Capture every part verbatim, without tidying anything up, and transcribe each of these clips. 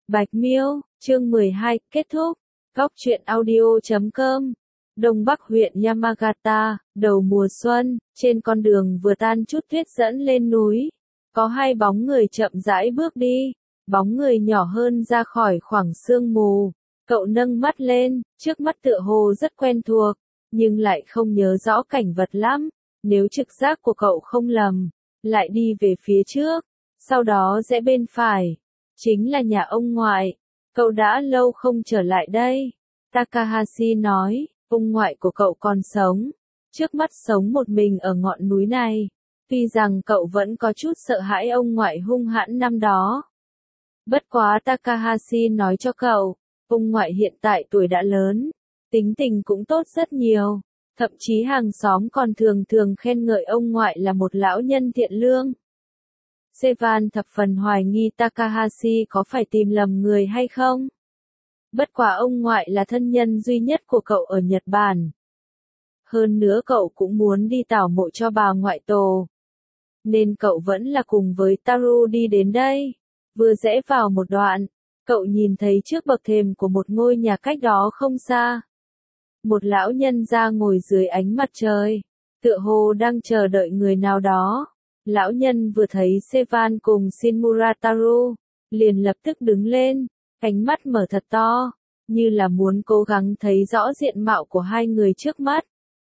Bạch Miêu, chương mười hai, kết thúc. Góc truyện audio chấm com. Đông Bắc huyện Yamagata, đầu mùa xuân, trên con đường vừa tan chút tuyết dẫn lên núi. Có hai bóng người chậm rãi bước đi, bóng người nhỏ hơn ra khỏi khoảng sương mù. Cậu nâng mắt lên, trước mắt tựa hồ rất quen thuộc, nhưng lại không nhớ rõ cảnh vật lắm. Nếu trực giác của cậu không lầm, lại đi về phía trước, sau đó rẽ bên phải. Chính là nhà ông ngoại. Cậu đã lâu không trở lại đây. Takahashi nói, ông ngoại của cậu còn sống. Trước mắt sống một mình ở ngọn núi này. Tuy rằng cậu vẫn có chút sợ hãi ông ngoại hung hãn năm đó. Bất quá Takahashi nói cho cậu, ông ngoại hiện tại tuổi đã lớn, tính tình cũng tốt rất nhiều. Thậm chí hàng xóm còn thường thường khen ngợi ông ngoại là một lão nhân thiện lương. Sevan thập phần hoài nghi Takahashi có phải tìm lầm người hay không. Bất quá ông ngoại là thân nhân duy nhất của cậu ở Nhật Bản. Hơn nữa cậu cũng muốn đi tảo mộ cho bà ngoại tổ. Nên cậu vẫn là cùng với Taru đi đến đây. Vừa rẽ vào một đoạn, cậu nhìn thấy trước bậc thềm của một ngôi nhà cách đó không xa. Một lão nhân ra ngồi dưới ánh mặt trời, tựa hồ đang chờ đợi người nào đó. Lão nhân vừa thấy Sevan cùng Shinmura Taru, liền lập tức đứng lên, ánh mắt mở thật to, như là muốn cố gắng thấy rõ diện mạo của hai người trước mắt.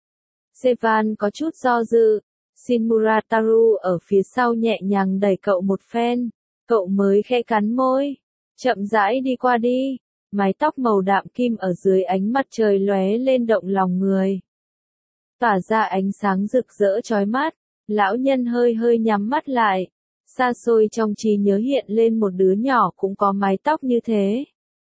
Sevan có chút do dự, Shinmura Taru ở phía sau nhẹ nhàng đẩy cậu một phen, cậu mới khẽ cắn môi, chậm rãi đi qua đi, mái tóc màu đạm kim ở dưới ánh mặt trời lóe lên động lòng người. Tỏa ra ánh sáng rực rỡ chói mắt. Lão nhân hơi hơi nhắm mắt lại, xa xôi trong trí nhớ hiện lên một đứa nhỏ cũng có mái tóc như thế.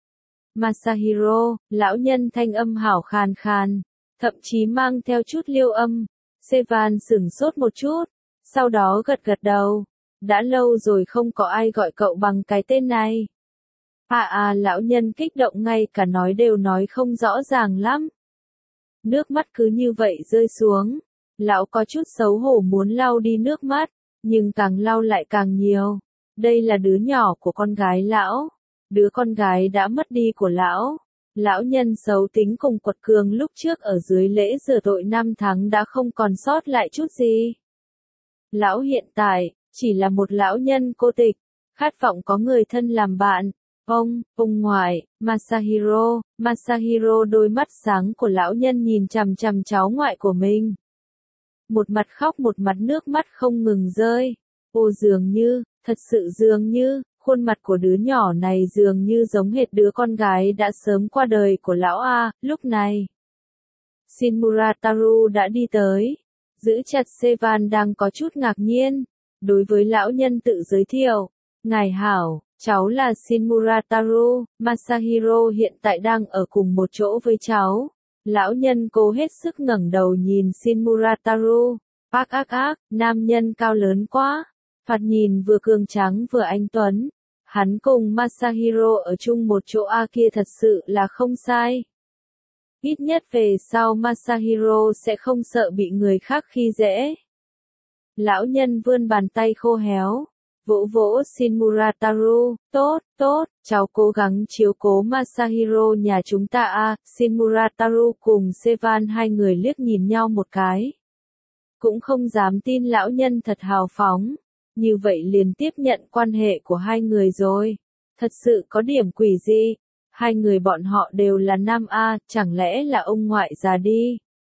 Masahiro, lão nhân thanh âm hảo khàn khàn, thậm chí mang theo chút liêu âm. Sevan sửng sốt một chút, sau đó gật gật đầu. Đã lâu rồi không có ai gọi cậu bằng cái tên này. À à, lão nhân kích động ngay cả nói đều nói không rõ ràng lắm. Nước mắt cứ như vậy rơi xuống. Lão có chút xấu hổ muốn lau đi nước mắt, nhưng càng lau lại càng nhiều. Đây là đứa nhỏ của con gái lão, đứa con gái đã mất đi của lão. Lão nhân xấu tính cùng quật cường lúc trước ở dưới lễ rửa tội năm tháng đã không còn sót lại chút gì. Lão hiện tại, chỉ là một lão nhân cô tịch, khát vọng có người thân làm bạn. Ông, ông ngoại, Masahiro, Masahiro đôi mắt sáng của lão nhân nhìn chằm chằm cháu ngoại của mình. Một mặt khóc một mặt nước mắt không ngừng rơi. Ô dường như, thật sự dường như, khuôn mặt của đứa nhỏ này dường như giống hệt đứa con gái đã sớm qua đời của lão A. Lúc này, Shinmura Taru đã đi tới, giữ chặt Sevan đang có chút ngạc nhiên. Đối với lão nhân tự giới thiệu, ngài hảo, cháu là Shinmura Taru, Masahiro hiện tại đang ở cùng một chỗ với cháu. Lão nhân cố hết sức ngẩng đầu nhìn Shinmura Taru. Ác ác ác, nam nhân cao lớn quá. Thoạt nhìn vừa cường tráng vừa anh tuấn. Hắn cùng Masahiro ở chung một chỗ A kia thật sự là không sai. Ít nhất về sau Masahiro sẽ không sợ bị người khác khi dễ. Lão nhân vươn bàn tay khô héo. Vỗ vỗ Shinmura Taru, tốt, tốt, cháu cố gắng chiếu cố Masahiro nhà chúng ta a. Shinmura Taru cùng Sevan hai người liếc nhìn nhau một cái. Cũng không dám tin lão nhân thật hào phóng, như vậy liền tiếp nhận quan hệ của hai người rồi. Thật sự có điểm quỷ gì, hai người bọn họ đều là nam a, chẳng lẽ là ông ngoại già đi?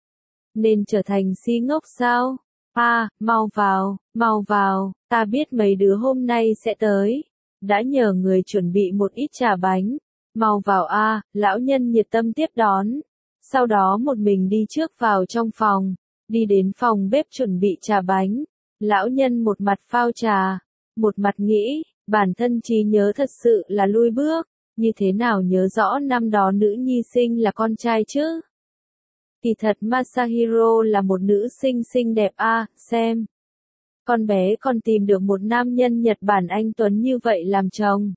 Nên trở thành si ngốc sao? À, mau vào, mau vào, ta biết mấy đứa hôm nay sẽ tới. Đã nhờ người chuẩn bị một ít trà bánh. Mau vào a, lão nhân nhiệt tâm tiếp đón. Sau đó một mình đi trước vào trong phòng, đi đến phòng bếp chuẩn bị trà bánh. Lão nhân một mặt phao trà, một mặt nghĩ, bản thân trí nhớ thật sự là lui bước, như thế nào nhớ rõ năm đó nữ nhi sinh là con trai chứ? Kỳ thật Masahiro là một nữ sinh xinh đẹp a, à, xem. Con bé còn tìm được một nam nhân Nhật Bản anh tuấn như vậy làm chồng.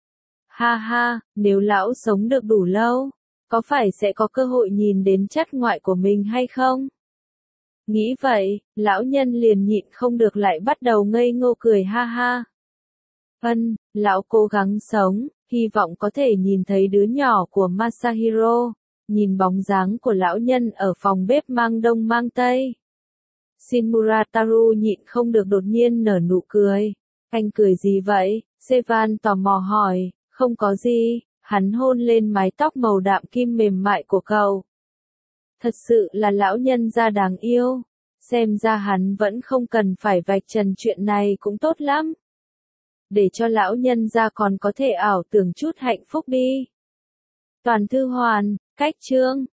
Ha ha, nếu lão sống được đủ lâu, có phải sẽ có cơ hội nhìn đến chất ngoại của mình hay không? Nghĩ vậy, lão nhân liền nhịn không được lại bắt đầu ngây ngô cười ha ha. Ân, lão cố gắng sống, hy vọng có thể nhìn thấy đứa nhỏ của Masahiro, nhìn bóng dáng của lão nhân ở phòng bếp mang đông mang tây. Shinmurataru nhịn không được đột nhiên nở nụ cười. Anh cười gì vậy? Sevan tò mò hỏi. Không có gì, hắn hôn lên mái tóc màu đạm kim mềm mại của cậu. Thật sự là lão nhân gia đáng yêu. Xem ra hắn vẫn không cần phải vạch trần chuyện này cũng tốt lắm. Để cho lão nhân gia còn có thể ảo tưởng chút hạnh phúc đi. Toàn thư hoàn, cách chương.